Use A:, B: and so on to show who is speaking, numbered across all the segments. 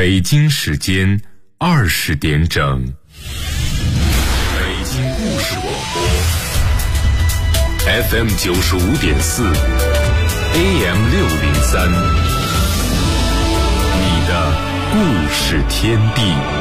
A: 北京时间20点整，北京故事广播 FM 95.4 AM 603，你的故事天地。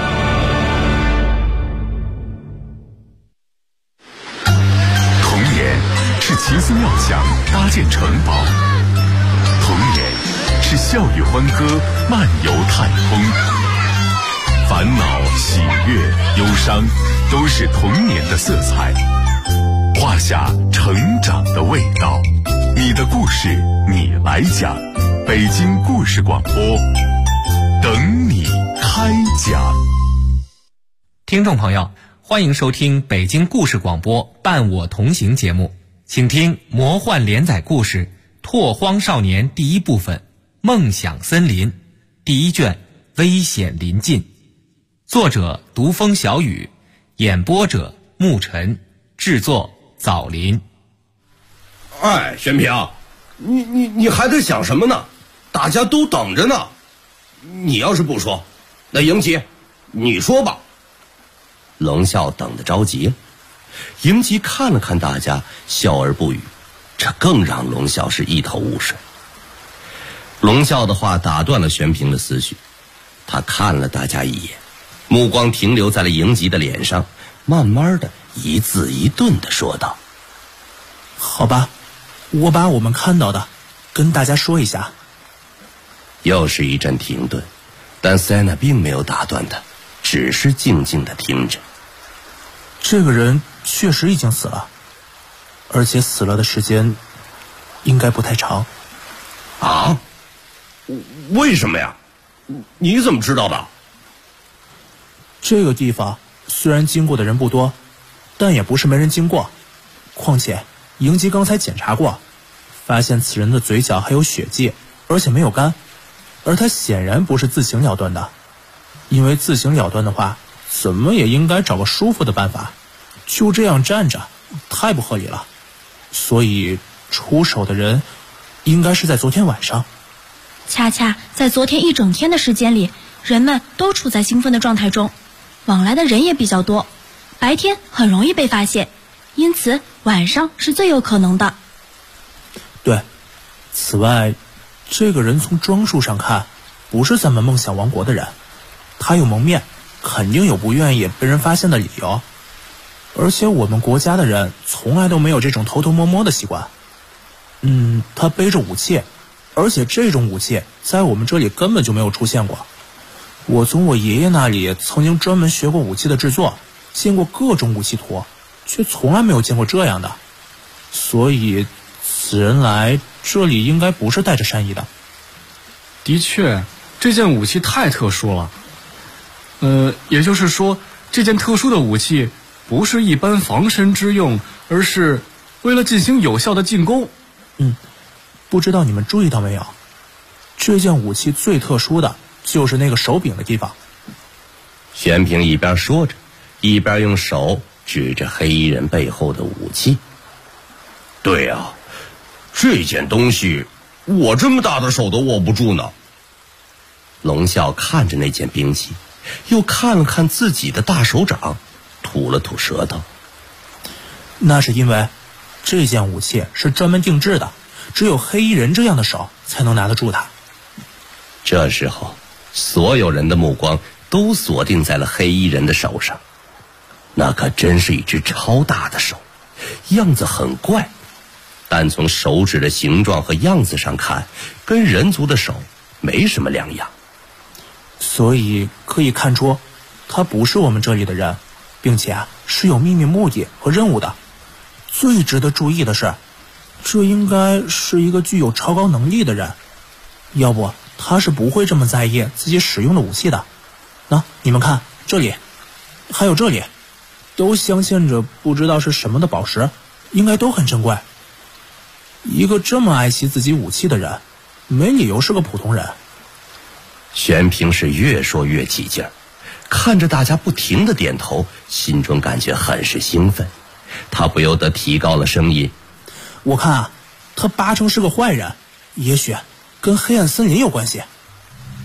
A: 童年是奇思妙想搭建城堡，童年是笑语欢歌漫游太空，烦恼喜悦忧伤都是童年的色彩，画下成长的味道。你的故事你来讲，北京故事广播等你开讲。
B: 听众朋友，欢迎收听北京故事广播伴我同行节目，请听魔幻连载故事《拓荒少年》第一部分《梦想森林》第一卷《危险临近》，作者独风小雨，演播者沐晨，制作枣林。
C: 哎，玄平，你还在想什么呢？大家都等着呢。你要是不说，那迎吉，你说吧。
D: 龙啸等得着急了，迎吉看了看大家，笑而不语，这更让龙啸是一头雾水。龙啸的话打断了玄平的思绪，他看了大家一眼，目光停留在了迎吉的脸上，慢慢的一字一顿的说道：
E: 好吧，我把我们看到的跟大家说一下。
D: 又是一阵停顿，但塞娜并没有打断他，只是静静的听着。
E: 这个人确实已经死了，而且死了的时间应该不太长。
C: 啊？为什么呀？你怎么知道的？
E: 这个地方虽然经过的人不多，但也不是没人经过。况且迎吉刚才检查过，发现此人的嘴角还有血迹，而且没有干，而他显然不是自行了断的，因为自行了断的话，怎么也应该找个舒服的办法，就这样站着太不合理了。所以出手的人应该是在昨天晚上。
F: 恰恰在昨天一整天的时间里，人们都处在兴奋的状态中，往来的人也比较多，白天很容易被发现，因此晚上是最有可能的。
E: 对，此外，这个人从装束上看不是咱们梦想王国的人，他有蒙面，肯定有不愿意被人发现的理由，而且我们国家的人从来都没有这种偷偷摸摸的习惯。他背着武器，而且这种武器在我们这里根本就没有出现过。我从我爷爷那里曾经专门学过武器的制作，见过各种武器图，却从来没有见过这样的。所以此人来这里应该不是带着善意的。
G: 的确，这件武器太特殊了。也就是说，这件特殊的武器不是一般防身之用，而是为了进行有效的进攻。
E: 不知道你们注意到没有，这件武器最特殊的就是那个手柄的地方。
D: 玄平一边说着，一边用手指着黑衣人背后的武器。
C: 对啊，这件东西我这么大的手都握不住呢。
D: 龙啸看着那件兵器，又看了看自己的大手掌，吐了吐舌头。
E: 那是因为这件武器是专门定制的，只有黑衣人这样的手才能拿得住它。
D: 这时候所有人的目光都锁定在了黑衣人的手上，那可真是一只超大的手，样子很怪，但从手指的形状和样子上看，跟人族的手没什么两样。
E: 所以可以看出他不是我们这里的人，并且是有秘密目的和任务的。最值得注意的是，这应该是一个具有超高能力的人，要不他是不会这么在意自己使用的武器的。你们看这里，还有这里，都镶嵌着不知道是什么的宝石，应该都很珍贵。一个这么爱惜自己武器的人，没理由是个普通人。
D: 玄平是越说越起劲儿，看着大家不停地点头，心中感觉很是兴奋。他不由得提高了声音：
E: 我看他八成是个坏人，也许跟黑暗森林有关系。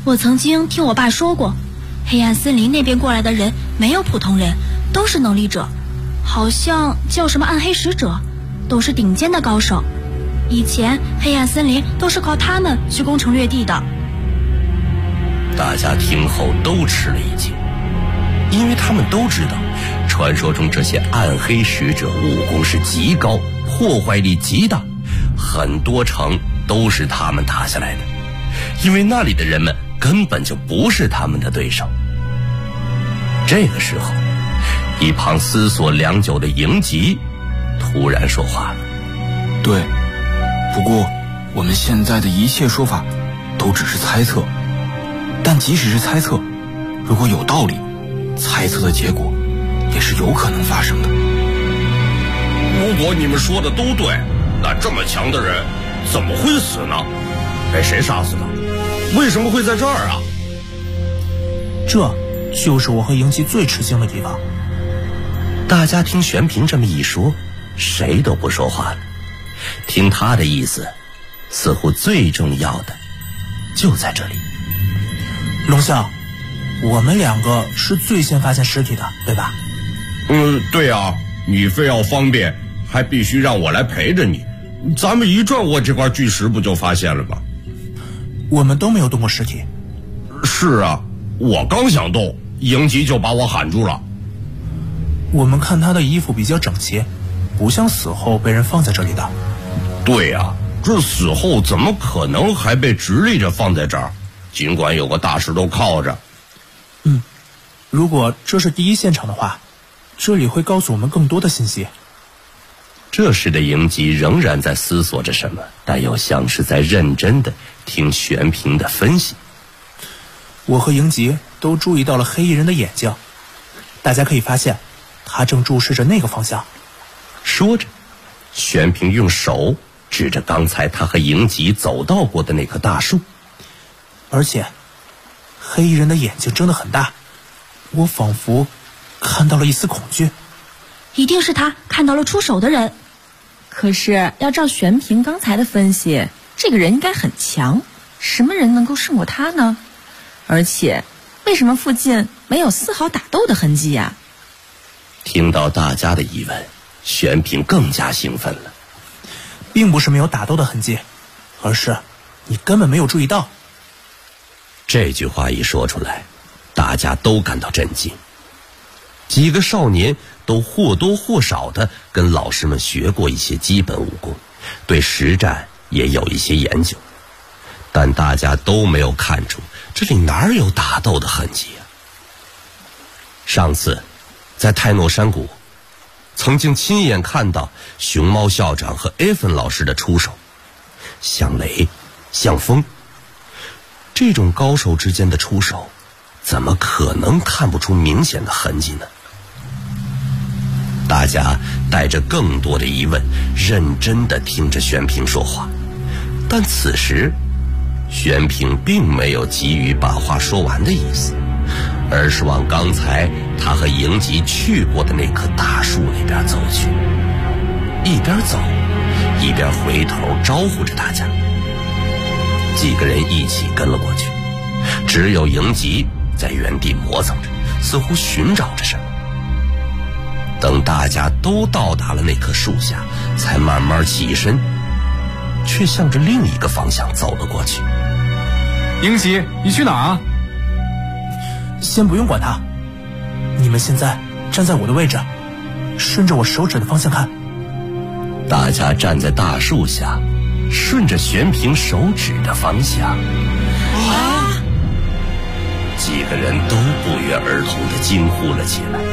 F: 我曾经听我爸说过，黑暗森林那边过来的人没有普通人，都是能力者，好像叫什么暗黑使者，都是顶尖的高手。以前黑暗森林都是靠他们去攻城略地的。
D: 大家听后都吃了一惊，因为他们都知道，传说中这些暗黑使者武功是极高，破坏力极大，很多城都是他们打下来的，因为那里的人们根本就不是他们的对手。这个时候，一旁思索良久的迎吉突然说话了：
H: 对，不过我们现在的一切说法都只是猜测，但即使是猜测，如果有道理，猜测的结果也是有可能发生的。
C: 如果你们说的都对，那这么强的人怎么会死呢？被谁杀死的？为什么会在这儿啊？
E: 这就是我和迎吉最吃惊的地方。
D: 大家听玄平这么一说，谁都不说话了。听他的意思，似乎最重要的就在这里。
E: 龙啸，我们两个是最先发现尸体的，对吧？
C: 对啊，你非要方便，还必须让我来陪着你。咱们一转过这块巨石，不就发现了吗？
E: 我们都没有动过尸体。
C: 是啊，我刚想动，迎吉就把我喊住了。
E: 我们看他的衣服比较整齐，不像死后被人放在这里的。
C: 对啊，这死后怎么可能还被直立着放在这儿？尽管有个大石头靠着。
E: 如果这是第一现场的话，这里会告诉我们更多的信息。
D: 这时的迎吉仍然在思索着什么，但又像是在认真的听玄平的分析。
E: 我和迎吉都注意到了黑衣人的眼睛，大家可以发现他正注视着那个方向。
D: 说着，玄平用手指着刚才他和迎吉走到过的那棵大树。
E: 而且黑衣人的眼睛睁得很大，我仿佛看到了一丝恐惧。
F: 一定是他看到了出手的人。
I: 可是要照玄平刚才的分析，这个人应该很强，什么人能够胜过他呢？而且为什么附近没有丝毫打斗的痕迹呀？
D: 听到大家的疑问，玄平更加兴奋了。
E: 并不是没有打斗的痕迹，而是你根本没有注意到。
D: 这句话一说出来，大家都感到震惊。几个少年都或多或少的跟老师们学过一些基本武功，对实战也有一些研究，但大家都没有看出这里哪有打斗的痕迹啊。上次在泰诺山谷曾经亲眼看到熊猫校长和艾芬老师的出手，像雷像风，这种高手之间的出手怎么可能看不出明显的痕迹呢？大家带着更多的疑问，认真地听着玄平说话。但此时玄平并没有急于把话说完的意思，而是往刚才他和迎吉去过的那棵大树那边走去，一边走一边回头招呼着大家。几个人一起跟了过去，只有迎吉在原地磨蹭着，似乎寻找着什么。等大家都到达了那棵树下，才慢慢起身，却向着另一个方向走了过去。
G: 迎吉，你去哪儿啊？
E: 先不用管他，你们现在站在我的位置，顺着我手指的方向看。
D: 大家站在大树下，顺着玄平手指的方向。几个人都不约而同地惊呼了起来。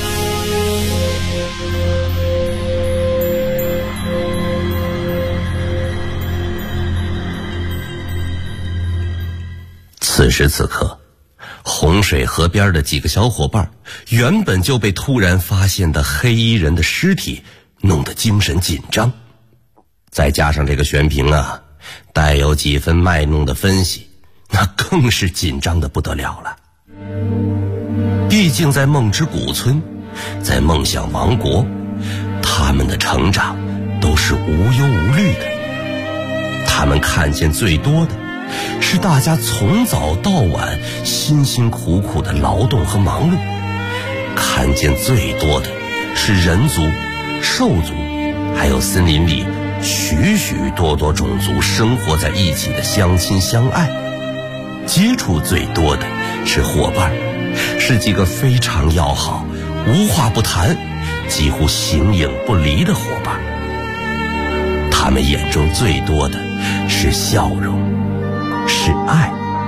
D: 此时此刻，洪水河边的几个小伙伴原本就被突然发现的黑衣人的尸体弄得精神紧张，再加上这个玄平啊，带有几分卖弄的分析，那更是紧张的不得了了。毕竟在梦之谷村，在梦想王国，他们的成长都是无忧无虑的，他们看见最多的是大家从早到晚辛辛苦苦的劳动和忙碌。看见最多的是人族、兽族，还有森林里许许多多种族生活在一起的相亲相爱。接触最多的是伙伴，是几个非常要好、无话不谈、几乎形影不离的伙伴。他们眼中最多的是笑容，是爱。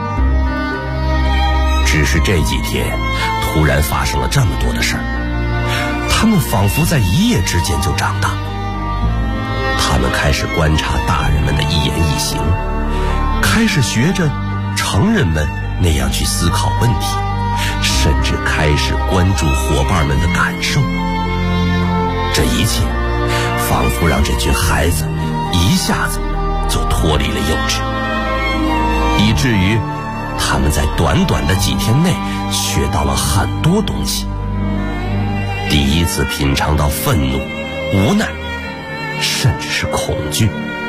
D: 只是这几天突然发生了这么多的事儿，他们仿佛在一夜之间就长大。他们开始观察大人们的一言一行，开始学着成人们那样去思考问题，甚至开始关注伙伴们的感受。这一切仿佛让这群孩子一下子就脱离了幼稚，以至于他们在短短的几天内学到了很多东西。第一次品尝到愤怒、无奈，甚至是恐惧。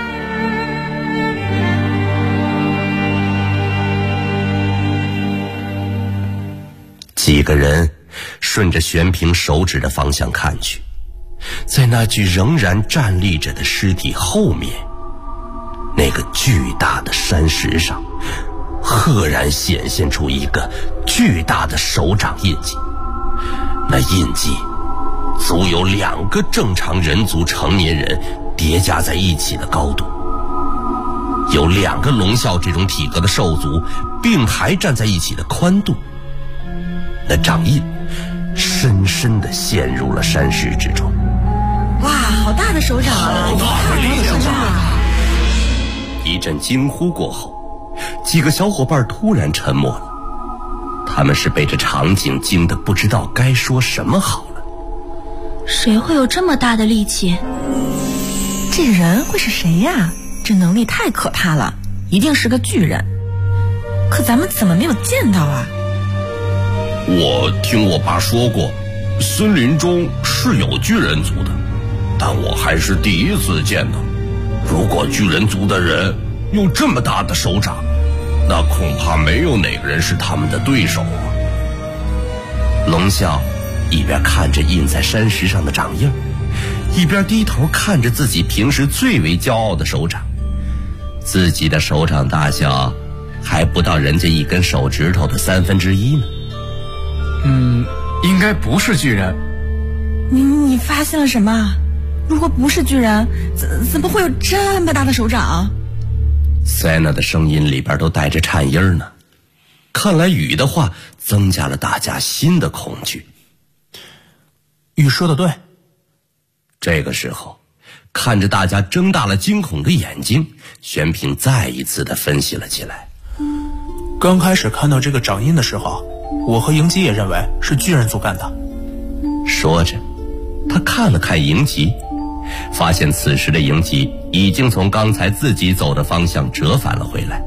D: 几个人顺着玄平手指的方向看去，在那具仍然站立着的尸体后面，那个巨大的山石上赫然显现出一个巨大的手掌印记。那印记足有2个正常人族成年人叠加在一起的高度，有2个龙啸这种体格的兽族并排站在一起的宽度。那掌印深深地陷入了山石之中。
I: 哇，好大的手掌啊！
C: 好大的手掌！
D: 一阵惊呼过后，几个小伙伴突然沉默了，他们是被这场景惊得不知道该说什么好了。
F: 谁会有这么大的力气？
I: 这人会是谁呀？这能力太可怕了，一定是个巨人。可咱们怎么没有见到啊？
C: 我听我爸说过，森林中是有巨人族的，但我还是第一次见到。如果巨人族的人有这么大的手掌，那恐怕没有哪个人是他们的对手啊。
D: 龙啸一边看着印在山石上的掌印，一边低头看着自己平时最为骄傲的手掌。自己的手掌大小还不到人家一根手指头的1/3呢。
G: 应该不是巨人。
I: 你发现了什么？如果不是巨人，怎么会有这么大的手掌？
D: 塞娜的声音里边都带着颤音呢。看来雨的话增加了大家新的恐惧。
E: 雨说的对。
D: 这个时候，看着大家睁大了惊恐的眼睛，玄平再一次的分析了起来。
E: 刚开始看到这个掌印的时候，我和迎吉也认为是巨人族干的。
D: 说着，他看了看迎吉，发现此时的迎吉已经从刚才自己走的方向折返了回来。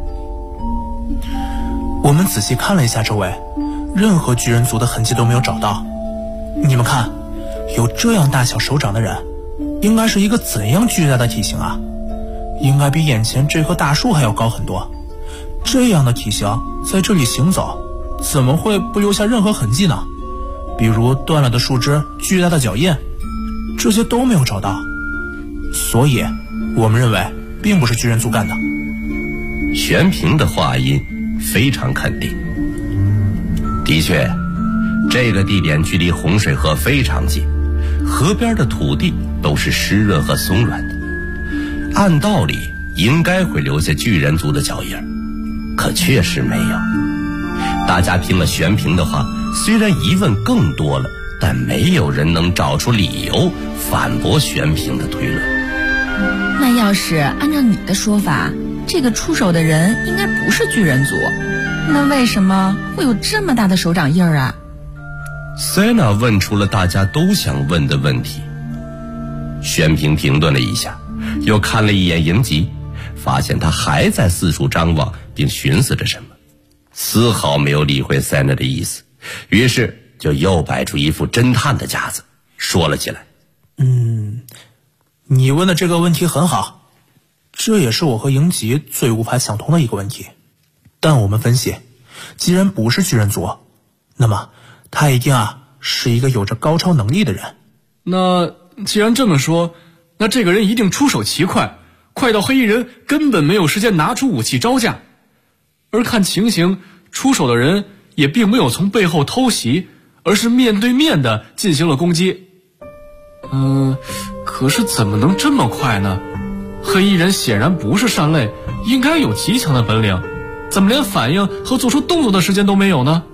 E: 我们仔细看了一下周围，任何巨人族的痕迹都没有找到。你们看，有这样大小手掌的人，应该是一个怎样巨大的体型啊？应该比眼前这棵大树还要高很多。这样的体型在这里行走，怎么会不留下任何痕迹呢？比如断了的树枝、巨大的脚印，这些都没有找到。所以我们认为并不是巨人族干的。
D: 玄平的话音非常肯定。的确，这个地点距离洪水河非常近，河边的土地都是湿润和松软的，按道理应该会留下巨人族的脚印，可确实没有。大家听了玄平的话，虽然疑问更多了，但没有人能找出理由反驳玄平的推论。
I: 那要是按照你的说法，这个出手的人应该不是巨人族，那为什么会有这么大的手掌印儿啊？
D: 塞娜问出了大家都想问的问题。玄平停顿了一下，又看了一眼迎吉，发现他还在四处张望并寻思着什么，丝毫没有理会塞娜的意思，于是就又摆出一副侦探的架子，说了起来。
E: 你问的这个问题很好，这也是我和迎吉最无法想通的一个问题。 但我们分析，既然不是巨人族，那么他一定是一个有着高超能力的人。
G: 那既然这么说，那这个人一定出手奇快，快到黑衣人根本没有时间拿出武器招架。而看情形，出手的人也并没有从背后偷袭，而是面对面的进行了攻击。可是怎么能这么快呢？黑衣人显然不是善类，应该有极强的本领，怎么连反应和做出动作的时间都没有呢？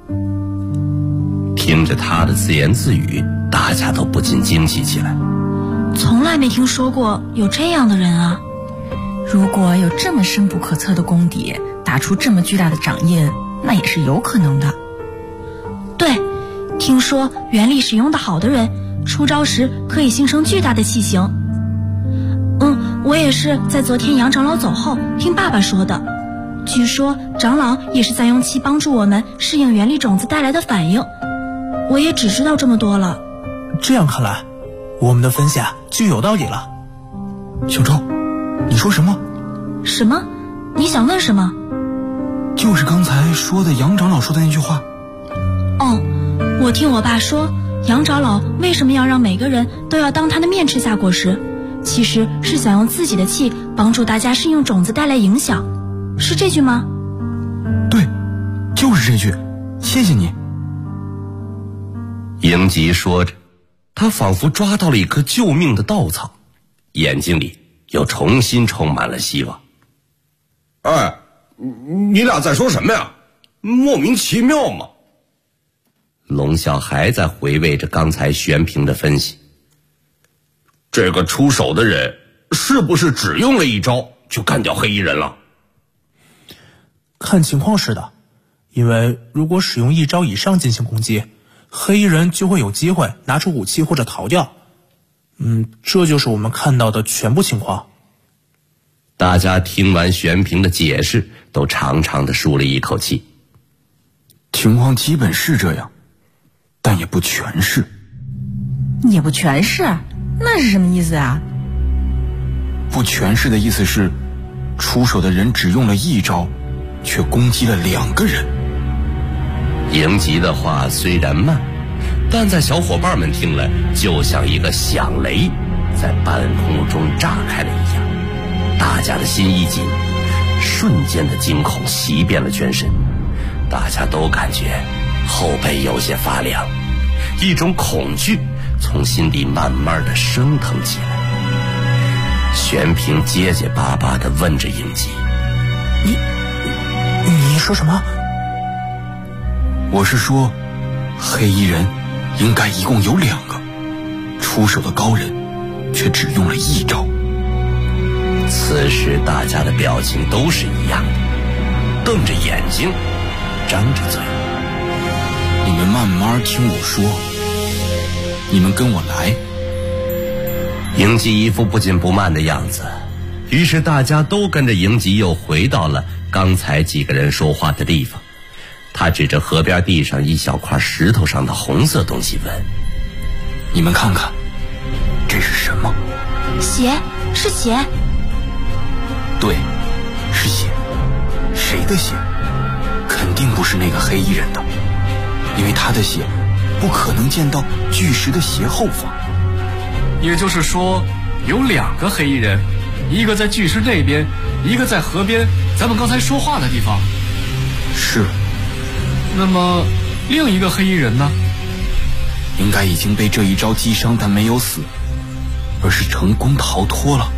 D: 听着他的自言自语，大家都不禁惊奇起来。
F: 从来没听说过有这样的人啊！
I: 如果有这么深不可测的功底，打出这么巨大的掌印，那也是有可能的。
F: 对，听说原力使用的好的人，出招时可以形成巨大的气形。我也是在昨天杨长老走后听爸爸说的。据说长老也是在用气帮助我们适应原力种子带来的反应。我也只知道这么多了。
E: 这样看来，我们的分析就有道理了。
H: 小周，你说什么？
F: 什么？你想问什么？
H: 就是刚才说的杨长老说的那句话。
F: 我听我爸说，杨长老为什么要让每个人都要当他的面吃下果实，其实是想用自己的气帮助大家适应种子带来影响，是这句吗？
H: 对，就是这句，谢谢你。
D: 迎吉说着，他仿佛抓到了一棵救命的稻草，眼睛里又重新充满了希望。
C: 哎，你俩在说什么呀？莫名其妙嘛。
D: 龙啸还在回味着刚才玄平的分析。
C: 这个出手的人是不是只用了一招就干掉黑衣人了？
E: 看情况是的，因为如果使用一招以上进行攻击，黑衣人就会有机会拿出武器或者逃掉。这就是我们看到的全部情况。
D: 大家听完玄平的解释，都长长的舒了一口气。
H: 情况基本是这样，但也不全是。
I: 也不全是？那是什么意思啊？
H: 不全是的意思是，出手的人只用了一招，却攻击了2个人。
D: 迎吉的话虽然慢，但在小伙伴们听来，就像一个响雷在半空中炸开了一样。大家的心一紧，瞬间的惊恐袭遍了全身，大家都感觉后背有些发凉，一种恐惧从心底慢慢的升腾起来。玄平结结巴巴地问着迎吉：
E: 你说什么？
H: 我是说，黑衣人应该一共有2个，出手的高人却只用了一招。
D: 此时大家的表情都是一样的，瞪着眼睛，张着嘴。
H: 你们慢慢听我说，你们跟我来。
D: 迎吉一副不紧不慢的样子，于是大家都跟着迎吉又回到了刚才几个人说话的地方。他指着河边地上一小块石头上的红色东西问：
H: 你们看看，这是什么？
F: 血，是血。
H: 对，是血。谁的血？肯定不是那个黑衣人的，因为他的血不可能溅到巨石的斜后方。
G: 也就是说，有2个黑衣人，一个在巨石那边，一个在河边咱们刚才说话的地方。
H: 是。
G: 那么另一个黑衣人呢？
H: 应该已经被这一招击伤，但没有死，而是成功逃脱了。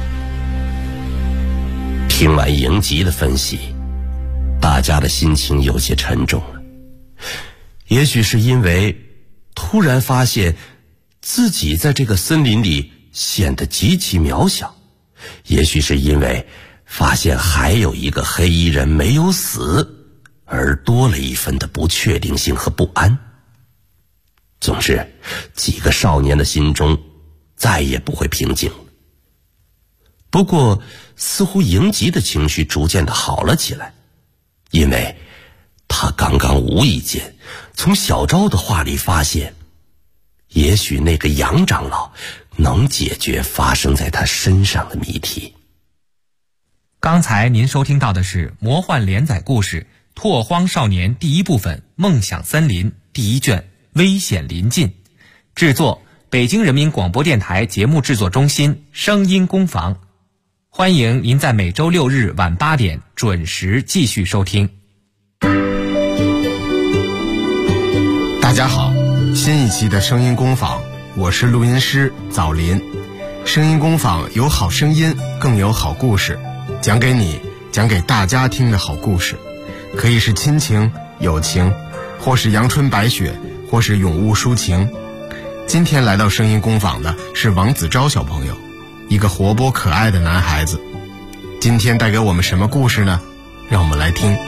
D: 听完迎吉的分析，大家的心情有些沉重了。也许是因为突然发现自己在这个森林里显得极其渺小，也许是因为发现还有一个黑衣人没有死，而多了一分的不确定性和不安。总之，几个少年的心中再也不会平静了。不过似乎迎吉的情绪逐渐的好了起来，因为他刚刚无意间从小昭的话里发现，也许那个杨长老能解决发生在他身上的谜题。
B: 刚才您收听到的是魔幻连载故事《拓荒少年》第一部分《梦想森林》第一卷危险临近，制作北京人民广播电台节目制作中心声音工坊。欢迎您在每周6日晚8点准时继续收听。
J: 大家好，新一期的声音工坊，我是录音师枣林。声音工坊有好声音，更有好故事，讲给你，讲给大家听的好故事，可以是亲情、友情，或是阳春白雪，或是咏物抒情。今天来到声音工坊的是王子昭小朋友，一个活泼可爱的男孩子。今天带给我们什么故事呢？让我们来听。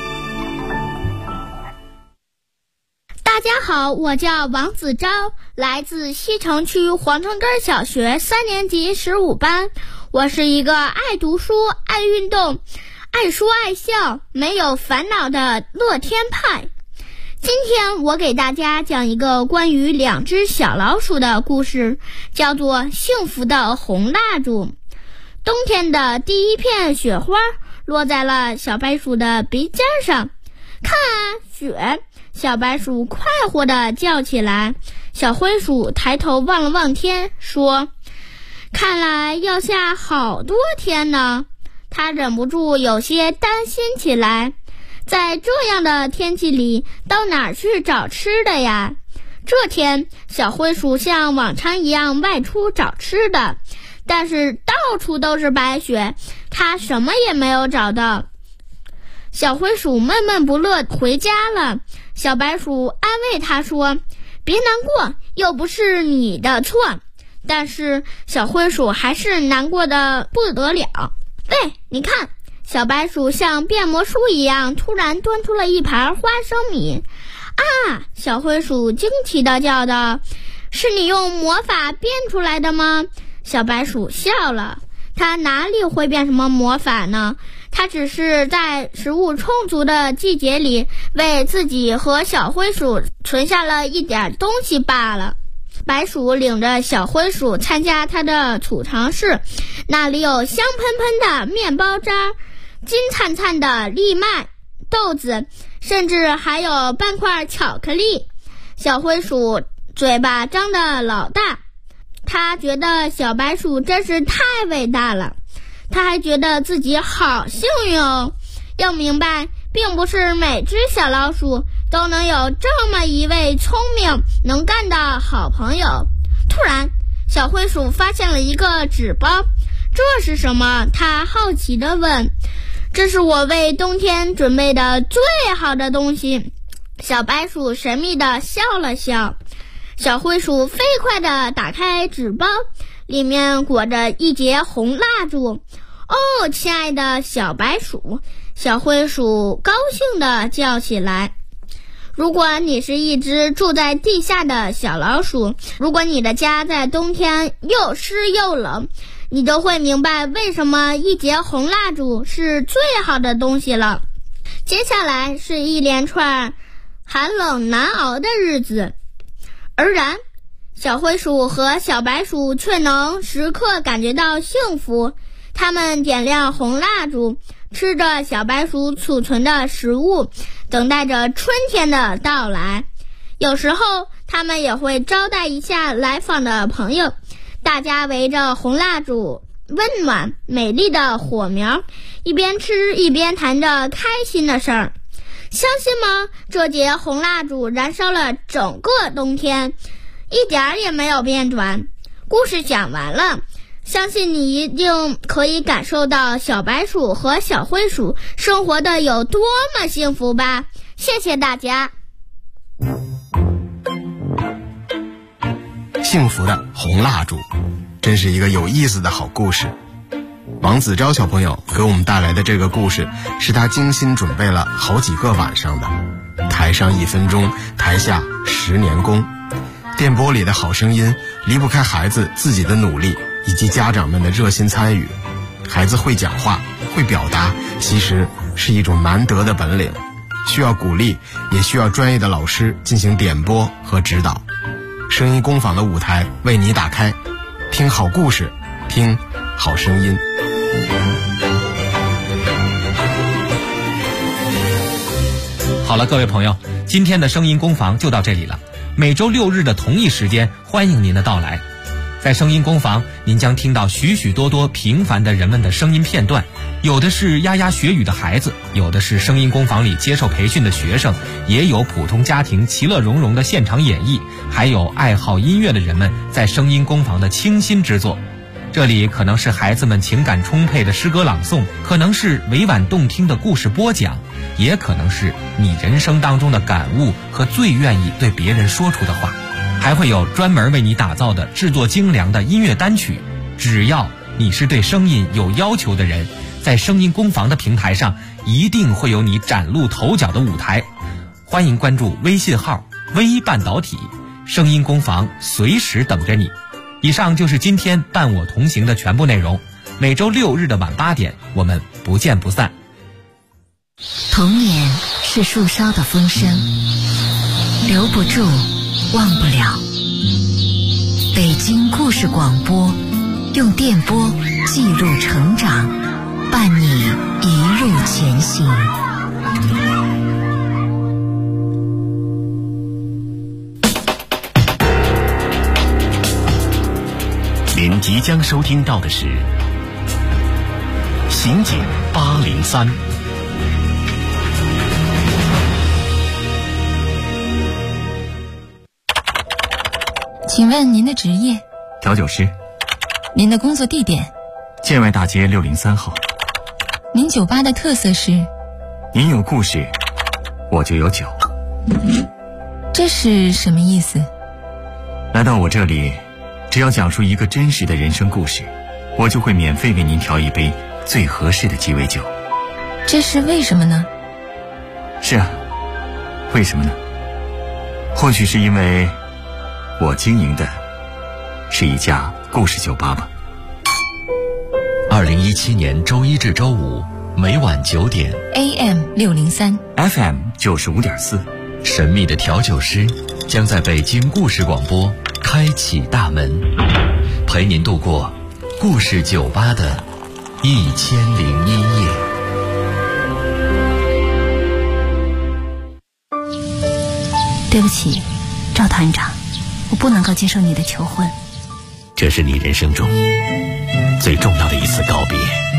K: 大家好，我叫王子昭，来自西城区黄城根小学3年级15班。我是一个爱读书、爱运动、爱说爱笑、没有烦恼的乐天派。今天我给大家讲一个关于2只小老鼠的故事，叫做《幸福的红蜡烛》。冬天的第一片雪花落在了小白鼠的鼻尖上，看啊，雪！小白鼠快活地叫起来。小灰鼠抬头望了望天，说：看来要下好多天呢。它忍不住有些担心起来，在这样的天气里，到哪儿去找吃的呀？这天，小灰鼠像往常一样外出找吃的，但是到处都是白雪，它什么也没有找到。小灰鼠闷闷不乐回家了。小白鼠安慰他说：别难过，又不是你的错。但是小灰鼠还是难过的不得了。喂，你看，小白鼠像变魔术一样突然端出了一盘花生米。啊！小灰鼠惊奇地叫道：是你用魔法变出来的吗？小白鼠笑了，它哪里会变什么魔法呢？它只是在食物充足的季节里，为自己和小灰鼠存下了一点东西罢了。白鼠领着小灰鼠参加它的储藏室，那里有香喷喷的面包渣、金灿灿的藜麦、豆子，甚至还有半块巧克力。小灰鼠嘴巴张得老大，他觉得小白鼠真是太伟大了。他还觉得自己好幸运哦。要明白，并不是每只小老鼠都能有这么一位聪明能干的好朋友。突然，小灰鼠发现了一个纸包。这是什么？他好奇地问。这是我为冬天准备的最好的东西。小白鼠神秘地笑了笑。小灰鼠飞快地打开纸包，里面裹着一节红蜡烛。哦，亲爱的小白鼠！小灰鼠高兴地叫起来。如果你是一只住在地下的小老鼠，如果你的家在冬天又湿又冷，你都会明白为什么一节红蜡烛是最好的东西了。接下来是一连串寒冷难熬的日子，而然，小灰鼠和小白鼠却能时刻感觉到幸福。他们点亮红蜡烛，吃着小白鼠储存的食物，等待着春天的到来。有时候，他们也会招待一下来访的朋友，大家围着红蜡烛，温暖美丽的火苗，一边吃一边谈着开心的事儿。相信吗？这节红蜡烛燃烧了整个冬天，一点儿也没有变短。故事讲完了，相信你一定可以感受到小白鼠和小灰鼠生活的有多么幸福吧。谢谢大家。
J: 幸福的红蜡烛，真是一个有意思的好故事。王子昭小朋友给我们带来的这个故事，是他精心准备了好几个晚上的。台上1分钟，台下10年功。电波里的好声音离不开孩子自己的努力以及家长们的热心参与。孩子会讲话，会表达，其实是一种难得的本领，需要鼓励，也需要专业的老师进行点拨和指导。声音工坊的舞台为你打开，听好故事，听好声音。
B: 好了，各位朋友，今天的声音工坊就到这里了。每周6日的同一时间，欢迎您的到来。在声音工坊，您将听到许许多多平凡的人们的声音片段，有的是牙牙学语的孩子，有的是声音工坊里接受培训的学生，也有普通家庭其乐融融的现场演绎，还有爱好音乐的人们在声音工坊的倾心之作。这里可能是孩子们情感充沛的诗歌朗诵，可能是委婉动听的故事播讲，也可能是你人生当中的感悟和最愿意对别人说出的话。还会有专门为你打造的制作精良的音乐单曲。只要你是对声音有要求的人，在声音工坊的平台上一定会有你崭露头角的舞台。欢迎关注微信号微半导体，声音工坊随时等着你。以上就是今天伴我同行的全部内容。每周6日的晚8点，我们不见不散。
L: 童年是树梢的风声，留不住，忘不了。北京故事广播，用电波记录成长，伴你一路前行。
A: 您即将收听到的是刑警803。
M: 请问您的职业？
N: 调酒师。
M: 您的工作地点？
N: 建外大街603号。
M: 您酒吧的特色是？
N: 您有故事，我就有酒。
M: 这是什么意思？
N: 来到我这里，只要讲述一个真实的人生故事，我就会免费为您调一杯最合适的鸡尾酒。
M: 这是为什么呢？
N: 是啊，为什么呢？或许是因为我经营的是一家故事酒吧吧。
A: 2017年周一至周五每晚9点
M: AM603
N: FM 95.4，
A: 神秘的调酒师将在北京故事广播开启大门，陪您度过故事酒吧的1001夜。
L: 对不起，赵团长，我不能够接受你的求婚。
A: 这是你人生中最重要的一次告别，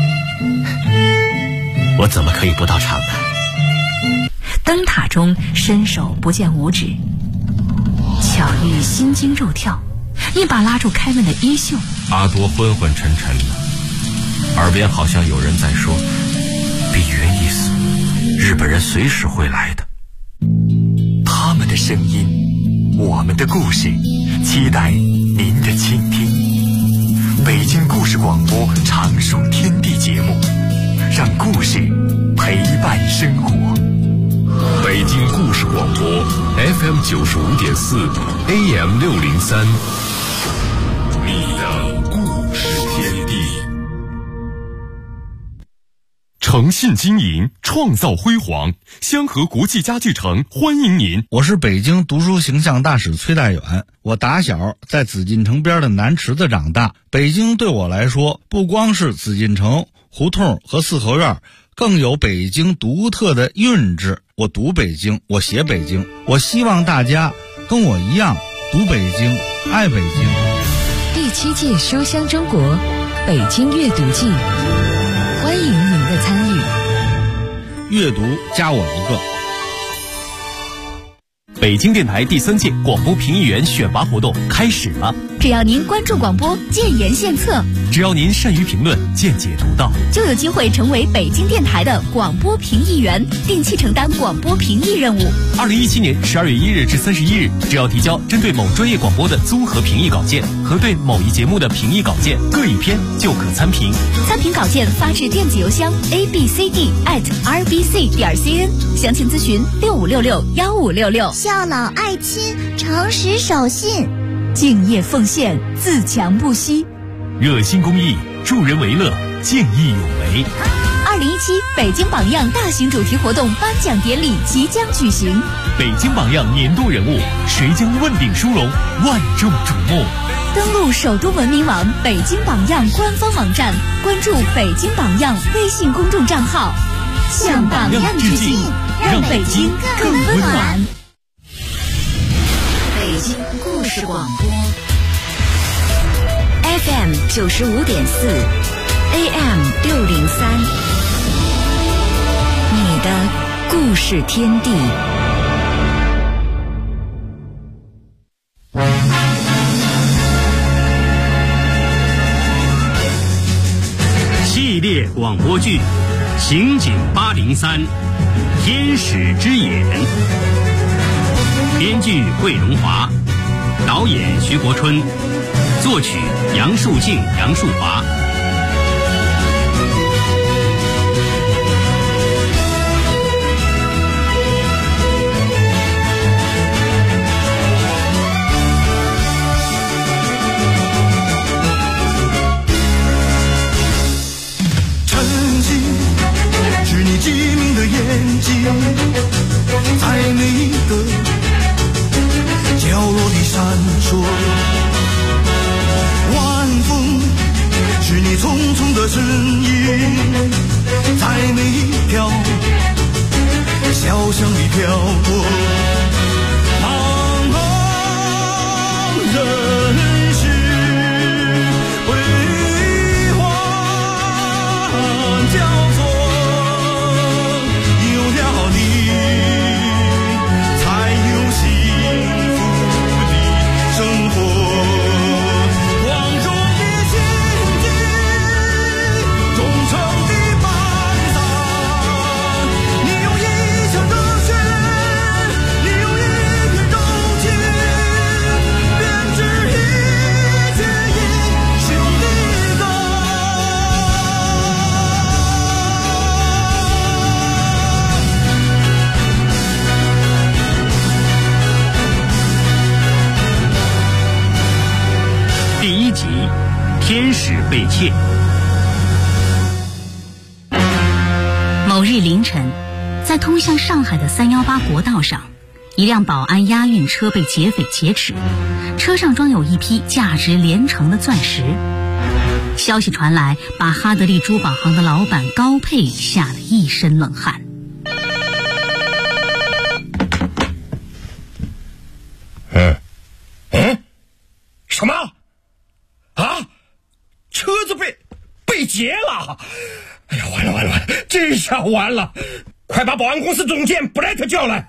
A: 我怎么可以不到场呢？
L: 灯塔中伸手不见五指，巧遇心惊肉跳，一把拉住凯文的衣袖。
C: 阿多昏昏沉沉的，耳边好像有人在说：“比约意思，日本人随时会来的。”
H: 他们的声音，我们的故事，期待您的倾听。北京故事广播常数天地节目，让故事陪伴生活。
C: 北京故事广播 FM 95.4 AM603，你的故事天地。
A: 诚信经营，创造辉煌。香河国际家具城欢迎您。
O: 我是北京读书形象大使崔大远。我打小在紫禁城边的南池子长大，北京对我来说不光是紫禁城、胡同和四合院，更有北京独特的韵致。我读北京，我写北京，我希望大家跟我一样读北京，爱北京。
L: 第7届书香中国北京阅读季，欢迎您的参与。
O: 阅读加我一个。
B: 北京电台第3届广播评议员选拔活动开始了。
P: 只要您关注广播，建言献策；
B: 只要您善于评论，见解独到，
P: 就有机会成为北京电台的广播评议员，定期承担广播评议任务。
B: 2017年12月1日至31日，只要提交针对某专业广播的综合评议稿件和对某一节目的评议稿件各一篇，就可参评。
P: 参评稿件发至电子邮箱 abcd@rbc.cn， 详情咨询65661566。
Q: 孝老爱亲，诚实守信，
P: 敬业奉献，自强不息，
B: 热心公益，助人为乐，见义勇为。
P: 2017北京榜样大型主题活动颁奖典礼即将举行，
B: 北京榜样年度人物，谁将问鼎殊荣，万众瞩目。
P: 登录首都文明网北京榜样官方网站，关注北京榜样微信公众账号，向榜样致敬， 让北京更温暖。
L: 北京故事广播 FM 95.4 AM 603，你的故事天地。
R: 系列广播剧《刑警803：天使之眼》，编剧桂荣华，导演徐国春，作曲杨树静、杨树华。
S: 机灵的眼睛，在每一个角落里闪烁。晚风是你匆匆的身影，在每一条小巷里飘过。茫茫人世悲欢交错，
R: 天使被窃。
T: 某日凌晨，在通向上海的318国道上，一辆宝安押运车被劫匪劫持，车上装有一批价值连城的钻石。消息传来，把哈德利珠宝行的老板高佩吓得一身冷汗。
C: 什么？啊？车子被劫了！哎呀，完了，这下完了！快把保安公司总监布莱特叫来。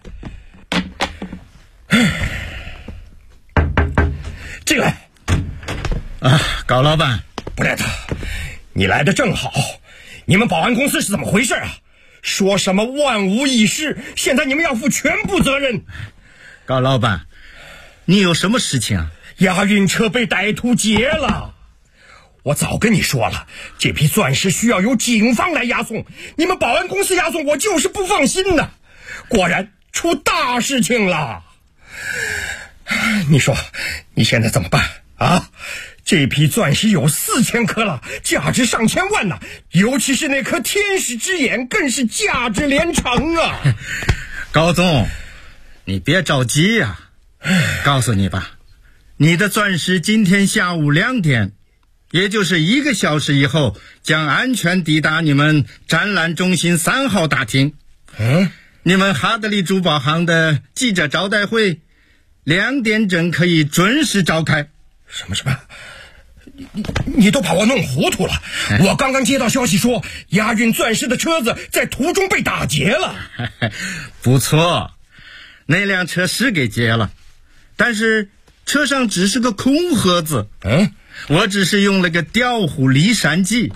C: 进来。
U: 高老板，
C: 布莱特，你来的正好。你们保安公司是怎么回事啊？说什么万无一失，现在你们要负全部责任。
U: 高老板，你有什么事情啊？
C: 押运车被歹徒劫了。我早跟你说了，这批钻石需要由警方来押送，你们保安公司押送，我就是不放心呢。果然出大事情了。你说你现在怎么办啊？这批钻石有4000颗了，价值上千万呢，尤其是那颗天使之眼更是价值连城啊。
U: 高总，你别着急呀。告诉你吧，你的钻石今天下午2点，也就是1个小时以后，将安全抵达你们展览中心3号大厅。你们哈德利珠宝行的记者招待会2点整可以准时召开。
C: 什么？你都把我弄糊涂了。我刚刚接到消息说，押运钻石的车子在途中被打劫了。
U: 不错，那辆车是给劫了，但是车上只是个空盒子。我只是用了个调虎离山计。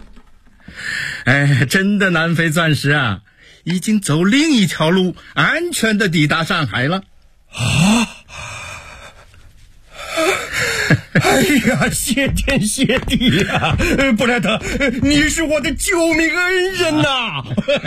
U: 真的南非钻石啊，已经走另一条路，安全的抵达上海了。
C: 哎呀，谢天谢地啊！布莱特，你是我的救命恩人呐！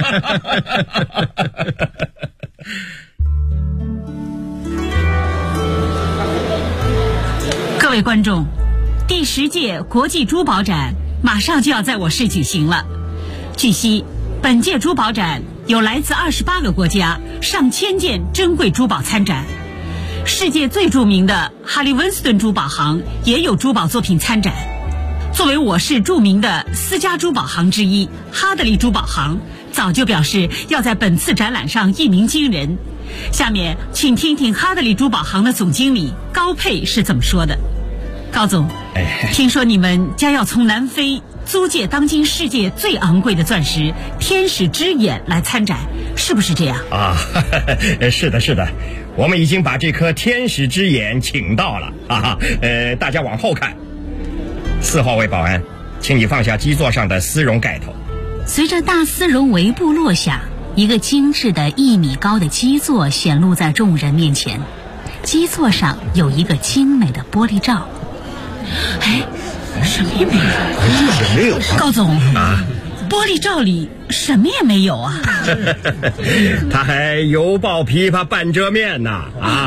T: 各位观众，第10届国际珠宝展马上就要在我市举行了。据悉，本届珠宝展有来自28个国家上千件珍贵珠宝参展。世界最著名的哈利温斯顿珠宝行也有珠宝作品参展。 作为我市著名的私家珠宝行之一，哈德利珠宝行早就表示要在本次展览上一鸣惊人。下面请听听哈德利珠宝行的总经理高佩是怎么说的。高总，听说你们将要从南非租借当今世界最昂贵的钻石天使之眼来参展，是不是这样
I: 啊？是的，是的，我们已经把这颗天使之眼请到了啊！大家往后看。4号位保安，请你放下基座上的丝绒盖头。
T: 随着大丝绒帷布落下，一个精致的1米高的基座显露在众人面前。基座上有一个精美的玻璃罩。哎，什么也没有，
I: 就是没有。
T: 高总啊，玻璃罩里什么也没有啊。
I: 他还犹抱琵琶半遮面呢啊！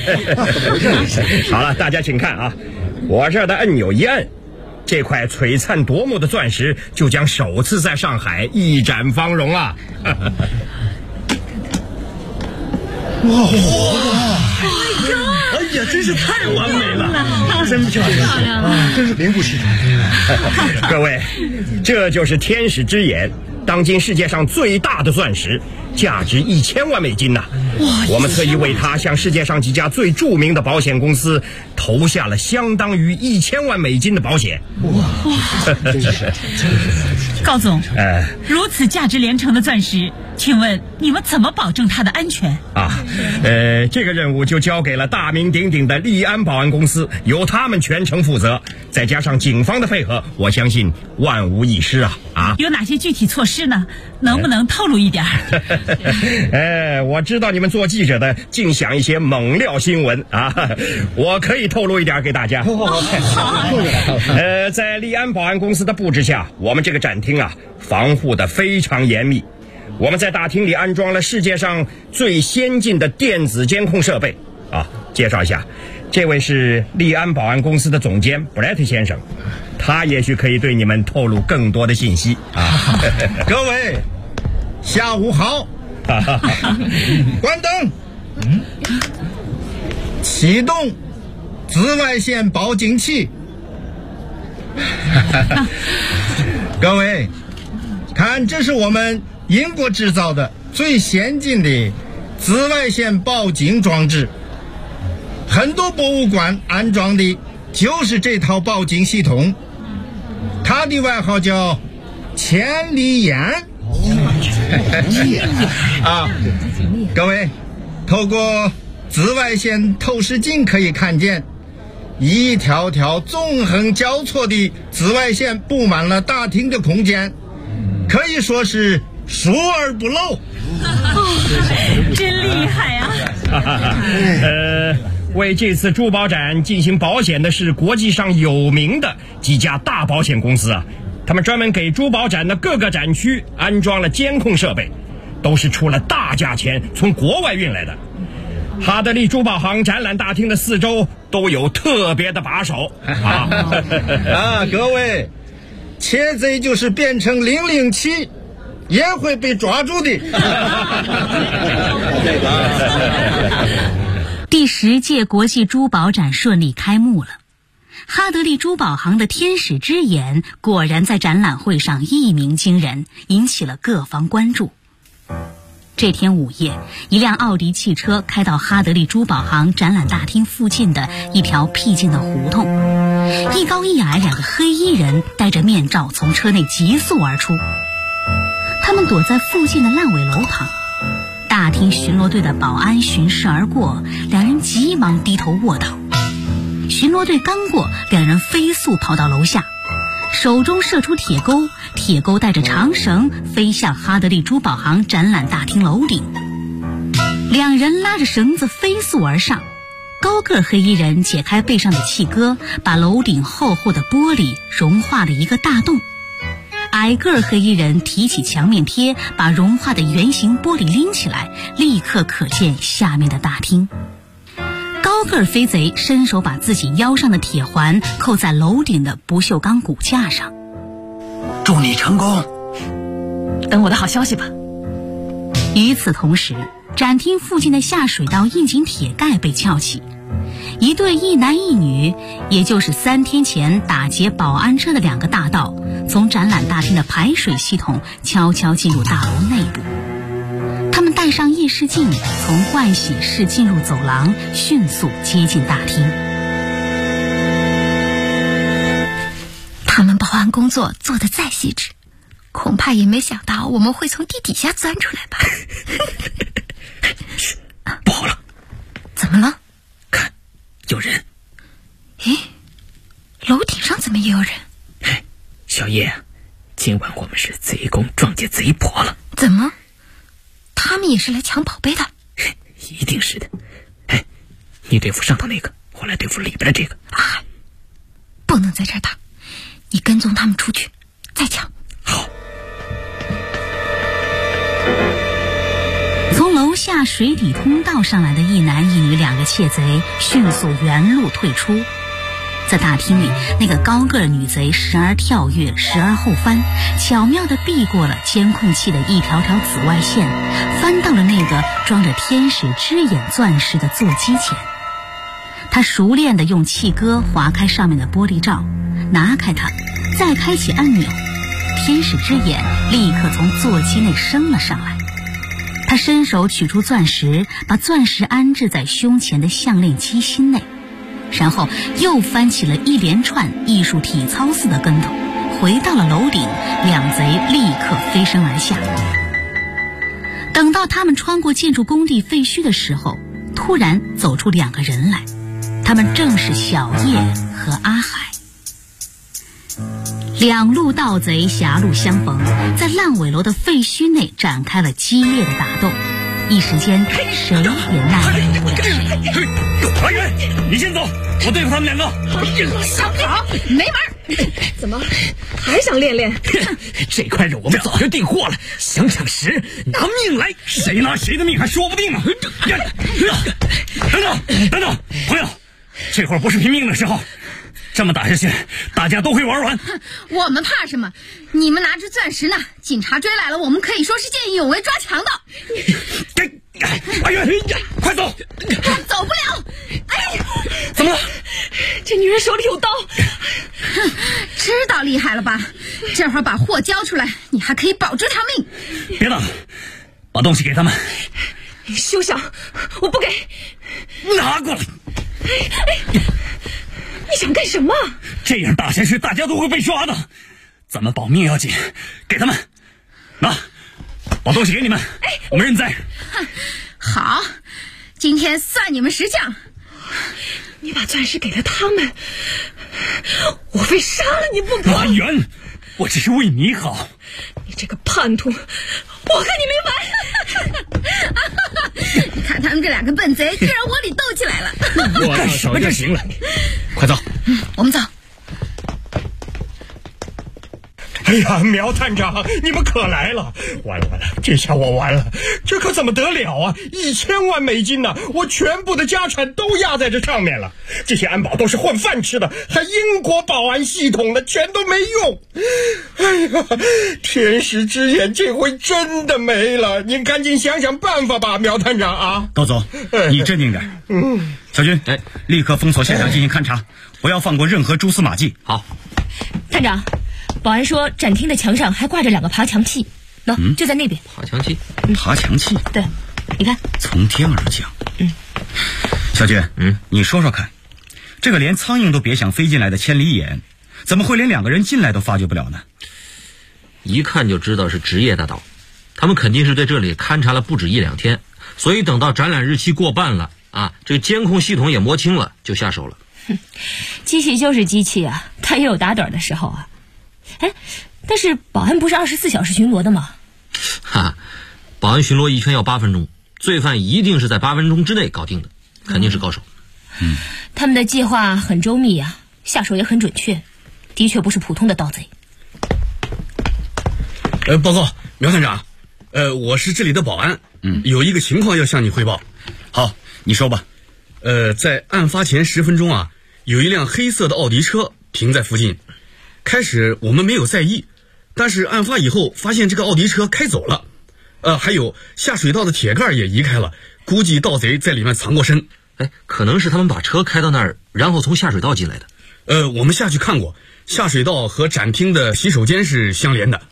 I: 好了，大家请看啊，我这儿的按钮一摁，这块璀璨夺目的钻石就将首次在上海一展芳容啊！
S: 哇！哎呀，真是太完美了，真漂亮啊，真是名不虚传。
I: 各位，这就是天使之眼，当今世界上最大的钻石，价值1000万美金呐！我们特意为它向世界上几家最著名的保险公司投下了相当于1000万美金的保险。
T: 哇，真是！高总，如此价值连城的钻石，请问你们怎么保证它的安全
I: 啊？这个任务就交给了大名鼎鼎的利安保安公司，由他们全程负责，再加上警方的配合，我相信万无一失啊！
T: 有哪些具体措施呢？能不能透露一点？
I: 我知道你们做记者的净想一些猛料新闻啊，我可以透露一点给大家。在利安保安公司的布置下，我们这个展厅啊，防护的非常严密。我们在大厅里安装了世界上最先进的电子监控设备啊。介绍一下，这位是利安保安公司的总监布莱特先生，他也许可以对你们透露更多的信息啊。
U: 各位，下午好。关灯。启动紫外线报警器。各位，看，这是我们英国制造的最先进的紫外线报警装置，很多博物馆安装的就是这套报警系统，它的外号叫千里眼。啊，各位，透过紫外线透视镜可以看见，一条条纵横交错的紫外线布满了大厅的空间，可以说是疏而不漏。
T: 真厉害啊！
I: 为这次珠宝展进行保险的是国际上有名的几家大保险公司啊，他们专门给珠宝展的各个展区安装了监控设备，都是出了大价钱从国外运来的。哈德利珠宝行展览大厅的4周都有特别的把手啊！
U: 各位，窃贼就是变成007也会被抓住的。
T: 第10届国际珠宝展顺利开幕了，哈德利珠宝行的天使之眼果然在展览会上一鸣惊人，引起了各方关注。这天午夜，一辆奥迪汽车开到哈德利珠宝行展览大厅附近的一条僻静的胡同，一高一矮2个黑衣人戴着面罩从车内急速而出，他们躲在附近的烂尾楼旁。大厅巡逻队的保安巡视而过，两人急忙低头卧倒。巡逻队刚过，两人飞速跑到楼下，手中射出铁钩，铁钩带着长绳飞向哈德利珠宝行展览大厅楼顶。两人拉着绳子飞速而上，高个黑衣人解开背上的气戈，把楼顶厚厚的玻璃融化了一个大洞。矮个黑衣人提起墙面贴，把融化的圆形玻璃拎起来，立刻可见下面的大厅。高个飞贼伸手把自己腰上的铁环扣在楼顶的不锈钢骨架上。
H: 祝你成功，
T: 等我的好消息吧。与此同时，展厅附近的下水道窨井铁盖被撬起， 一对一男一女，也就是3天前打劫保安车的2个大盗，从展览大厅的排水系统悄悄进入大楼内部。他们戴上夜视镜，从盥洗室进入走廊，迅速接近大厅。
M: 他们保安工作做得再细致，恐怕也没想到我们会从地底下钻出来吧。
E: 不好了！
M: 怎么了？
E: 看，有人。
M: 咦，楼顶上怎么也有人？
E: 小叶，今晚我们是贼公撞见贼婆了。
M: 怎么？他们也是来抢宝贝的？
E: 一定是的。你对付上头那个，我来对付里边的这个。
M: 不能在这儿打，你跟踪他们出去，再抢。
E: 好。
T: 从楼下水底通道上来的一男一女2个窃贼迅速原路退出。在大厅里，那个高个女贼时而跳跃，时而后翻，巧妙地避过了监控器的一条条紫外线，翻到了那个装着天使之眼钻石的座机前。他熟练地用气割划开上面的玻璃罩，拿开它，再开启按钮，天使之眼立刻从座机内升了上来。他伸手取出钻石，把钻石安置在胸前的项链机芯内，然后又翻起了一连串艺术体操似的跟头，回到了楼顶。2贼立刻飞身而下。等到他们穿过建筑工地废墟的时候，突然走出2个人来，他们正是小叶和阿海。2路盗贼狭路相逢，在烂尾楼的废墟内展开了激烈的打斗，一时间谁也奈何不了谁。
E: 阿元，你先走，我对付他们2个。
V: 小跑没门！怎么还想练练？
E: 这块肉我们早就订货了，想抢食拿命来！谁拿谁的命还说不定呢。等等，朋友，这会儿不是拼命的时候。这么打下去，大家都会玩完。
V: 我们怕什么？你们拿着钻石呢，警察追来了，我们可以说是见义勇为抓强盗。
E: 阿元，快走！
V: 走不了！哎呀，
E: 怎么了？
V: 这女人手里有刀。知道厉害了吧？这会儿把货交出来，你还可以保住条命。
E: 别打，把东西给他们。
V: 休想！我不给。
E: 拿过来。
V: 你想干什么？
E: 这样打下去，大家都会被抓的。咱们保命要紧，给他们拿，把东西给你们，我们认栽。
V: 好，今天算你们识相。你把钻石给了他们，我非杀了你不可。
E: 阿元，我只是为你好。
V: 你这个叛徒，我和你没完！你看他们这2个笨贼，居然窝里斗起来了！
E: 我干什么就行了，快走。
V: 我们走。
I: 哎呀，苗探长，你们可来了！完了，这下我完了，这可怎么得了啊！1000万美金呢，我全部的家产都压在这上面了。这些安保都是混饭吃的，还英国保安系统的，全都没用。哎呀，天使之眼这回真的没了，您赶紧想想办法吧，苗探长啊！
U: 高总，你镇定点。小军，立刻封锁现场进行勘查，不要放过任何蛛丝马迹。
E: 好，
V: 探长。保安说展厅的墙上还挂着2个爬墙器，就在那边。
E: 爬墙器？
U: 爬墙器？
V: 对，你看，
U: 从天而降。小军，你说说看，这个连苍蝇都别想飞进来的千里眼，怎么会连2个人进来都发觉不了呢？
W: 一看就知道是职业大盗，他们肯定是在这里勘察了不止1、2天，所以等到展览日期过半了啊，这个监控系统也摸清了，就下手了。
V: 机器就是机器啊，它也有打盹的时候啊。但是保安不是24小时巡逻的吗？
W: 保安巡逻一圈要8分钟，罪犯一定是在8分钟之内搞定的，肯定是高手。
V: 他们的计划很周密啊，下手也很准确，的确不是普通的盗贼。
X: 报告苗探长，我是这里的保安，有一个情况要向你汇报。
U: 好，你说吧。
X: 在案发前10分钟啊，有一辆黑色的奥迪车停在附近。开始我们没有在意，但是案发以后发现这个奥迪车开走了，还有下水道的铁盖也移开了，估计盗贼在里面藏过身。
W: 可能是他们把车开到那儿，然后从下水道进来的。
X: 我们下去看过，下水道和展厅的洗手间是相连的。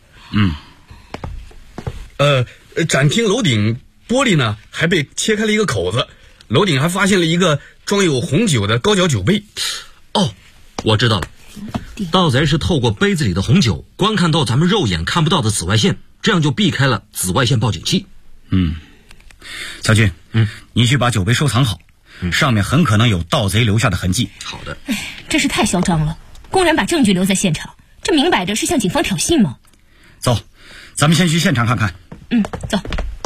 X: 展厅楼顶玻璃呢还被切开了一个口子，楼顶还发现了一个装有红酒的高脚酒杯。
W: 哦，我知道了，盗贼是透过杯子里的红酒观看到咱们肉眼看不到的紫外线，这样就避开了紫外线报警器。
N: 小军，你去把酒杯收藏好，上面很可能有盗贼留下的痕迹。
W: 好的。
V: 真是太嚣张了，公然把证据留在现场，这明摆着是向警方挑衅吗？
N: 走，咱们先去现场看看。
V: 走。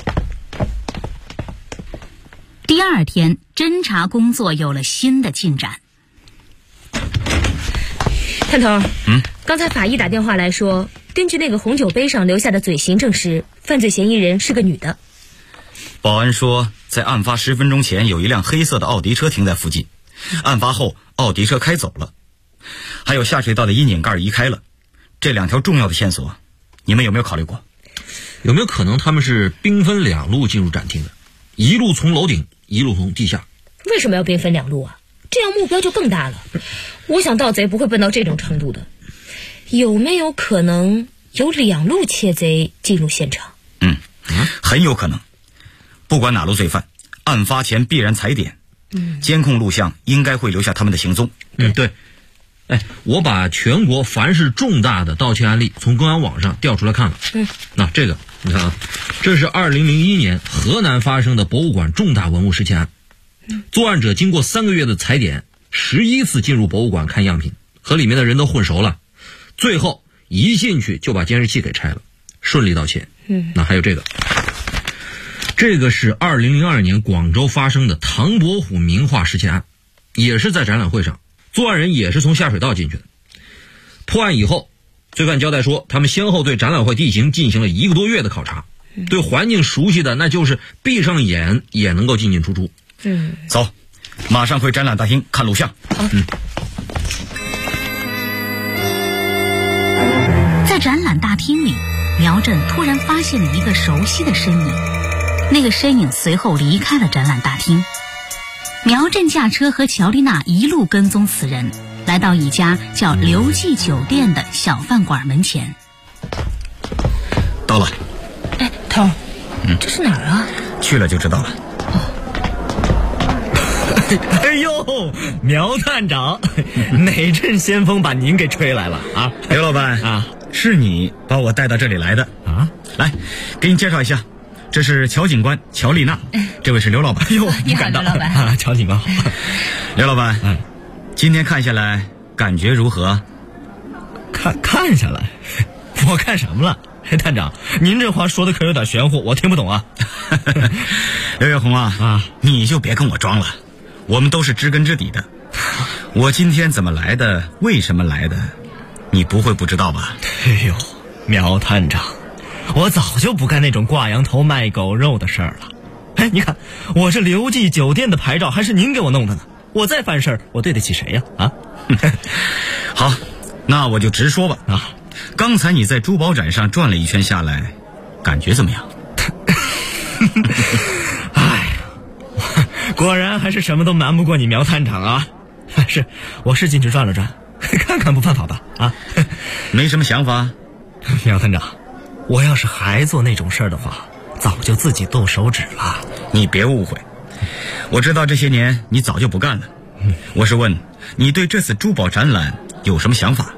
T: 第二天，侦查工作有了新的进展。
V: 探头，刚才法医打电话来说，根据那个红酒杯上留下的嘴型证实，犯罪嫌疑人是个女的。
N: 保安说，在案发10分钟前有一辆黑色的奥迪车停在附近，案发后奥迪车开走了，还有下水道的阴井盖移开了。这2条重要的线索，你们有没有考虑过？
W: 有没有可能他们是兵分2路进入展厅的，一路从楼顶，一路从地下？
V: 为什么要兵分2路啊？这样目标就更大了。我想盗贼不会笨到这种程度的。有没有可能有2路窃贼进入现场？
N: 很有可能。不管哪路罪犯，案发前必然踩点。监控录像应该会留下他们的行踪。
W: 对。我把全国凡是重大的盗窃案例从公安网上调出来看了。那这个你看啊，这是2001年河南发生的博物馆重大文物失窃案。作案者经过3个月的踩点，11次进入博物馆看样品，和里面的人都混熟了，最后一进去就把监视器给拆了，顺利盗窃。那还有这个是2002年广州发生的唐伯虎名画失窃案，也是在展览会上，作案人也是从下水道进去的。破案以后，罪犯交代说，他们先后对展览会地形进行了1个多月的考察，对环境熟悉的那就是闭上眼也能够进进出出。
N: 走，马上回展览大厅看录像。
T: 在展览大厅里，苗振突然发现了一个熟悉的身影，那个身影随后离开了展览大厅。苗振驾车和乔丽娜一路跟踪此人，来到一家叫刘记酒店的小饭馆门前。
N: 到了。
V: 头，这是哪儿啊？
N: 去了就知道了。
D: 哎呦，苗探长，哪阵先锋把您给吹来了啊？
N: 刘老板啊，是你把我带到这里来的啊？来，给你介绍一下，这是乔警官乔丽娜，这位是刘老板。
V: 哎呦，你好，刘老板
D: 啊，乔警官好。
N: 刘老板，今天看下来感觉如何？
D: 看下来，我看什么了？探长，您这话说的可有点玄乎，我听不懂啊。
N: 刘月红啊，你就别跟我装了，我们都是知根知底的。我今天怎么来的，为什么来的，你不会不知道吧？
D: 哎呦，苗探长，我早就不干那种挂羊头卖狗肉的事儿了。哎，你看我这刘记酒店的牌照还是您给我弄的呢，我再犯事儿，我对得起谁呀？
N: 好，那我就直说吧。刚才你在珠宝展上转了一圈下来，感觉怎么样？
D: 果然还是什么都瞒不过你苗探长啊。我是进去转了转，看看不犯法吧？
N: 没什么想法。
D: 苗探长，我要是还做那种事儿的话，早就自己动手指了。
N: 你别误会，我知道这些年你早就不干了。我是问你对这次珠宝展览有什么想法？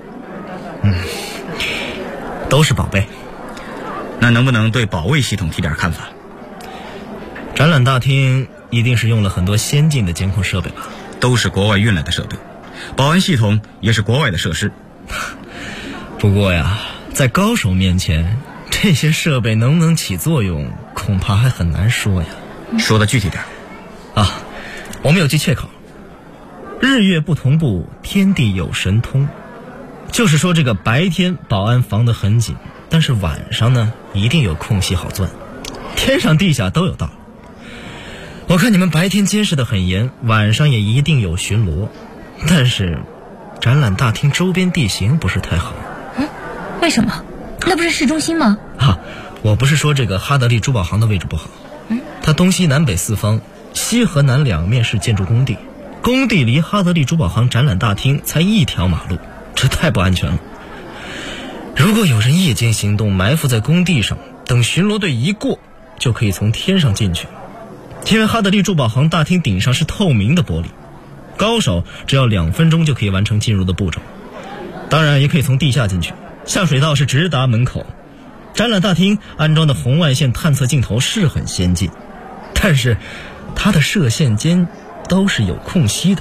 D: 都是宝贝。
N: 那能不能对保卫系统提点看法？
D: 展览大厅一定是用了很多先进的监控设备吧？
N: 都是国外运来的设备，保安系统也是国外的设施。
D: 不过呀，在高手面前，这些设备能不能起作用，恐怕还很难说呀。
N: 说的具体点
D: 啊，我们有句切口：日月不同步，天地有神通。就是说，这个白天保安防得很紧，但是晚上呢，一定有空隙好钻，天上地下都有道。我看你们白天监视得很严，晚上也一定有巡逻，但是展览大厅周边地形不是太好。
V: 为什么？那不是市中心吗？
D: 我不是说这个哈德利珠宝行的位置不好，它东西南北四方西和南两面是建筑工地，工地离哈德利珠宝行展览大厅才一条马路，这太不安全了。如果有人夜间行动，埋伏在工地上，等巡逻队一过，就可以从天上进去。因为哈德利珠宝行大厅顶上是透明的玻璃，高手只要2分钟就可以完成进入的步骤。当然也可以从地下进去，下水道是直达门口。展览大厅安装的红外线探测镜头是很先进，但是它的射线间都是有空隙的。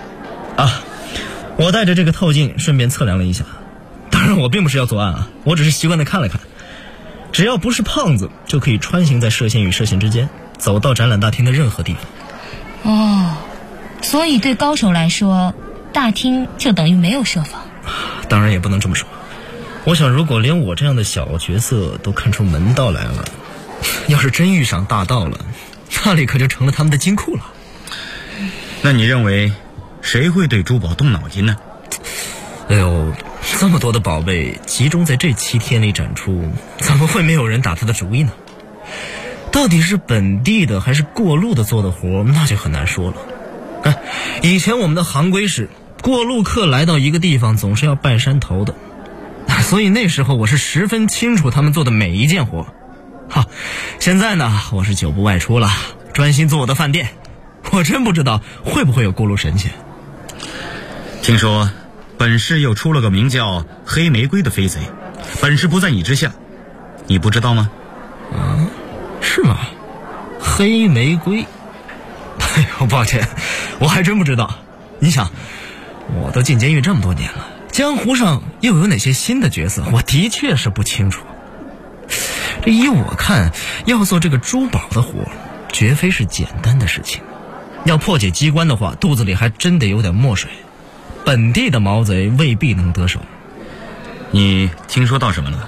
D: 我带着这个透镜顺便测量了一下，当然我并不是要作案啊，我只是习惯地看了看。只要不是胖子，就可以穿行在射线与射线之间，走到展览大厅的任何地
V: 方。所以对高手来说，大厅就等于没有设防。
D: 当然也不能这么说，我想如果连我这样的小角色都看出门道来了，要是真遇上大盗了，那里可就成了他们的金库了。
N: 那你认为谁会对珠宝动脑筋呢？
D: 这么多的宝贝集中在这7天里展出，怎么会没有人打他的主意呢？到底是本地的还是过路的做的活，那就很难说了。以前我们的行规是过路客来到一个地方总是要拜山头的，所以那时候我是十分清楚他们做的每一件活。现在呢，我是久不外出了，专心做我的饭店，我真不知道会不会有过路神仙。
N: 听说本市又出了个名叫黑玫瑰的飞贼，本事不在你之下，你不知道吗？
D: 是吗？黑玫瑰？抱歉，我还真不知道。你想，我都进监狱这么多年了，江湖上又有哪些新的角色，我的确是不清楚。这依我看，要做这个珠宝的活，绝非是简单的事情。要破解机关的话，肚子里还真得有点墨水。本地的毛贼未必能得手。
N: 你听说到什么了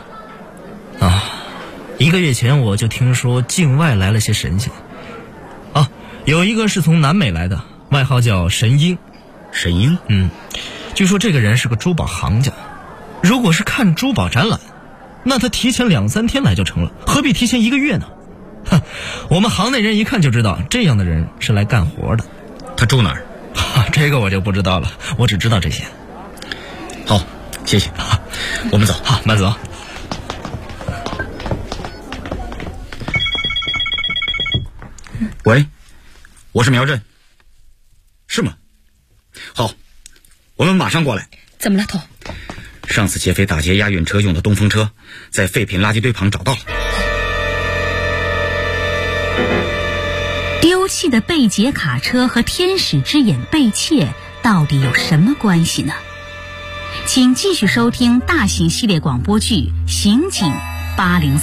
D: ？1个月前我就听说境外来了些神仙。有一个是从南美来的，外号叫神鹰。
N: 神鹰？
D: 据说这个人是个珠宝行家，如果是看珠宝展览，那他提前2-3天来就成了，何必提前1个月呢？我们行内人一看就知道，这样的人是来干活的。
N: 他住哪儿？
D: 这个我就不知道了，我只知道这些。
N: 好，谢谢。我们走。
D: 好，慢走。
N: 喂，我是苗振。是吗？好，我们马上过来。
V: 怎么了，头？
N: 上次劫匪打劫押运车用的东风车，在废品垃圾堆旁找到了。
T: 丢弃的被劫卡车和天使之眼被窃到底有什么关系呢？请继续收听大型系列广播剧《刑警803》。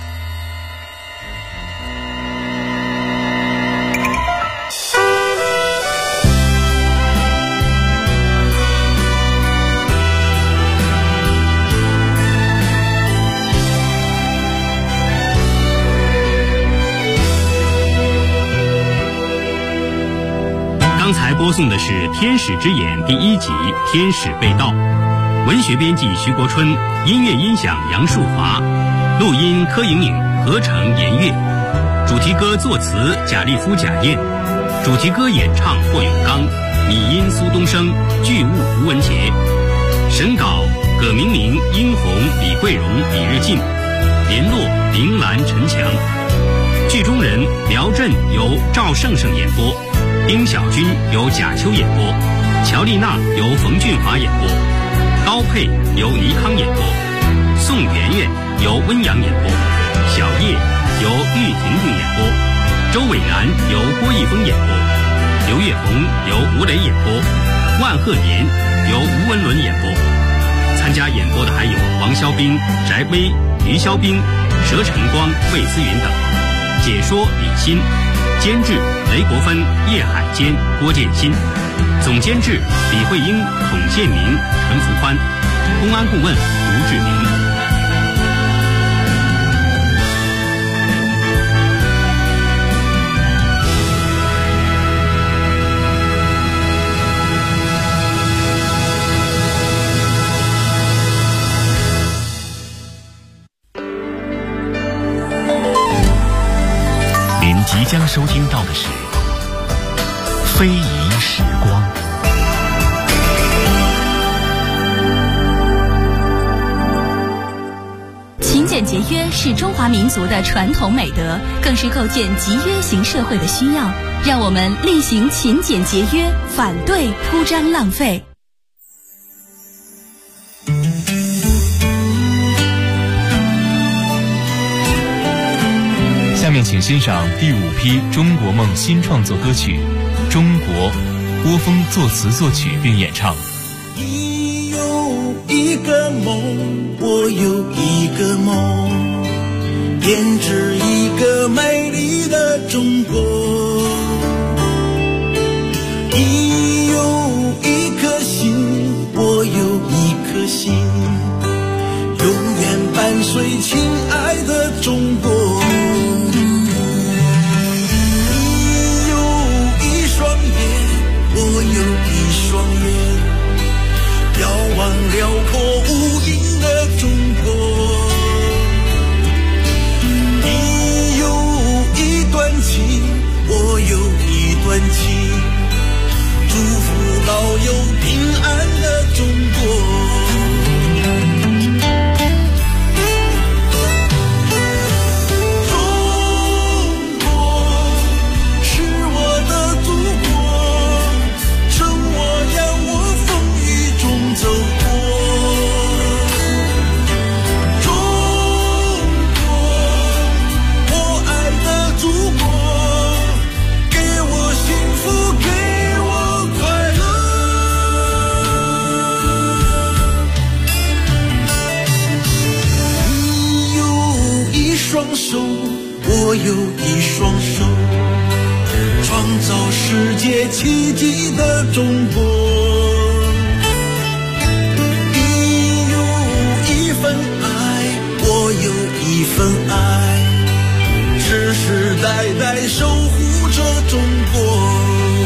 R: 刚才播送的是《天使之眼》第1集《天使被盗》，文学编辑徐国春，音乐音响杨树华，录音柯莹莹，合成严悦，主题歌作词贾立夫、贾燕，主题歌演唱霍永刚，拟音苏东升，剧务吴文杰，审稿葛明明、殷红、李桂荣、李日进，联络林兰、陈强，剧中人苗振由赵胜胜演播，丁小军由贾秋演播，乔丽娜由冯俊华演播，高佩由倪康演播，宋媛媛由温阳演播，小叶由玉婷婷演播，周伟南由郭毅峰演播，刘月红由吴磊演播，万鹤年由吴文伦演播。参加演播的还有王肖兵、翟威、于肖兵、佘晨光、魏思云等。解说李欣，监制雷国芬、叶海坚、郭建新，总监制李慧英、孔建明、陈福宽，公安顾问吴志明。
A: 您即将收听到的是非遗时光。
P: 勤俭节约是中华民族的传统美德，更是构建集约型社会的需要。让我们厉行勤俭节约，反对铺张浪费。
B: 下面请欣赏第5批中国梦新创作歌曲《中国》，郭峰作词作曲并演唱。
S: 你有一个梦，我有一个梦，编织一个美丽的中国。你有一颗心，我有一颗心，永远伴随亲爱的中国。你有一双眼，我有一双眼，遥望辽阔无垠的中国。你有一段情，我有一段情，祝福保佑平安的中国。我有一双手，创造世界奇迹的中国。你有一份爱，我有一份爱，世世代代守护着中国。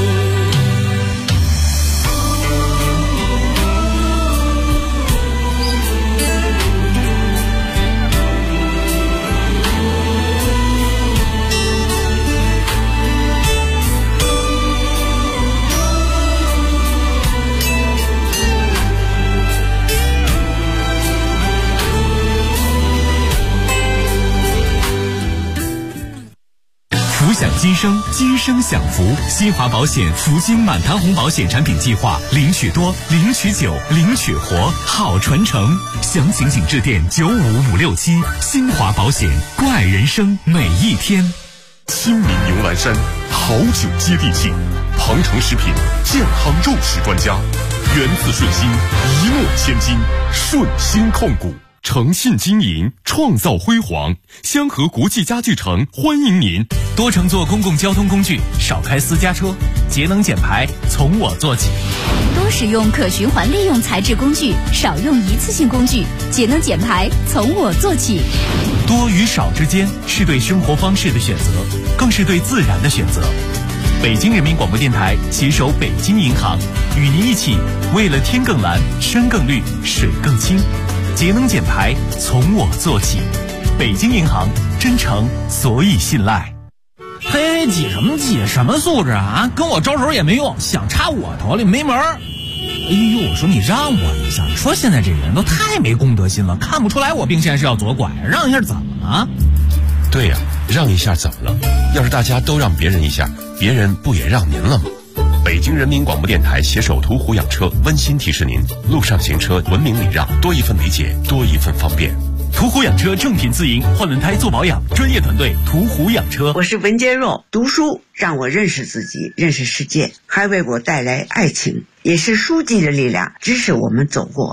A: 福享今生，今生享福。新华保险福金满堂红保险产品计划，领取多，领取久，领取活，好传承。详情请致电95567。新华保险，关爱人生每一天。亲民牛栏山，好酒接地气。庞城食品健康肉食专家，源自顺心，一诺千金，顺心控股。诚信经营，创造辉煌。香河国际家具城欢迎您。
B: 多乘坐公共交通工具，少开私家车，节能减排从我做起。
P: 多使用可循环利用材质工具，少用一次性工具，节能减排从我做起。
B: 多与少之间是对生活方式的选择，更是对自然的选择。北京人民广播电台携手北京银行，与您一起为了天更蓝，山更绿，水更清。节能减排从我做起，北京银行，真诚所以信赖。
F: 嘿，挤什么挤？什么素质啊？跟我招手也没用，想插我头里没门儿。哎呦，我说你让我一下，你说现在这人都太没公德心了，看不出来我并线是要左拐，让一下怎么了？
G: 对呀，让一下怎么了？要是大家都让别人一下，别人不也让您了吗？北京人民广播电台携手途虎养车温馨提示您：路上行车文明礼让，多一份理解，多一份方便。
B: 途虎养车正品自营，换轮胎做保养，专业团队途虎养车。
J: 我是文坚若，读书让我认识自己，认识世界，还为我带来爱情，也是书籍的力量，支持我们走过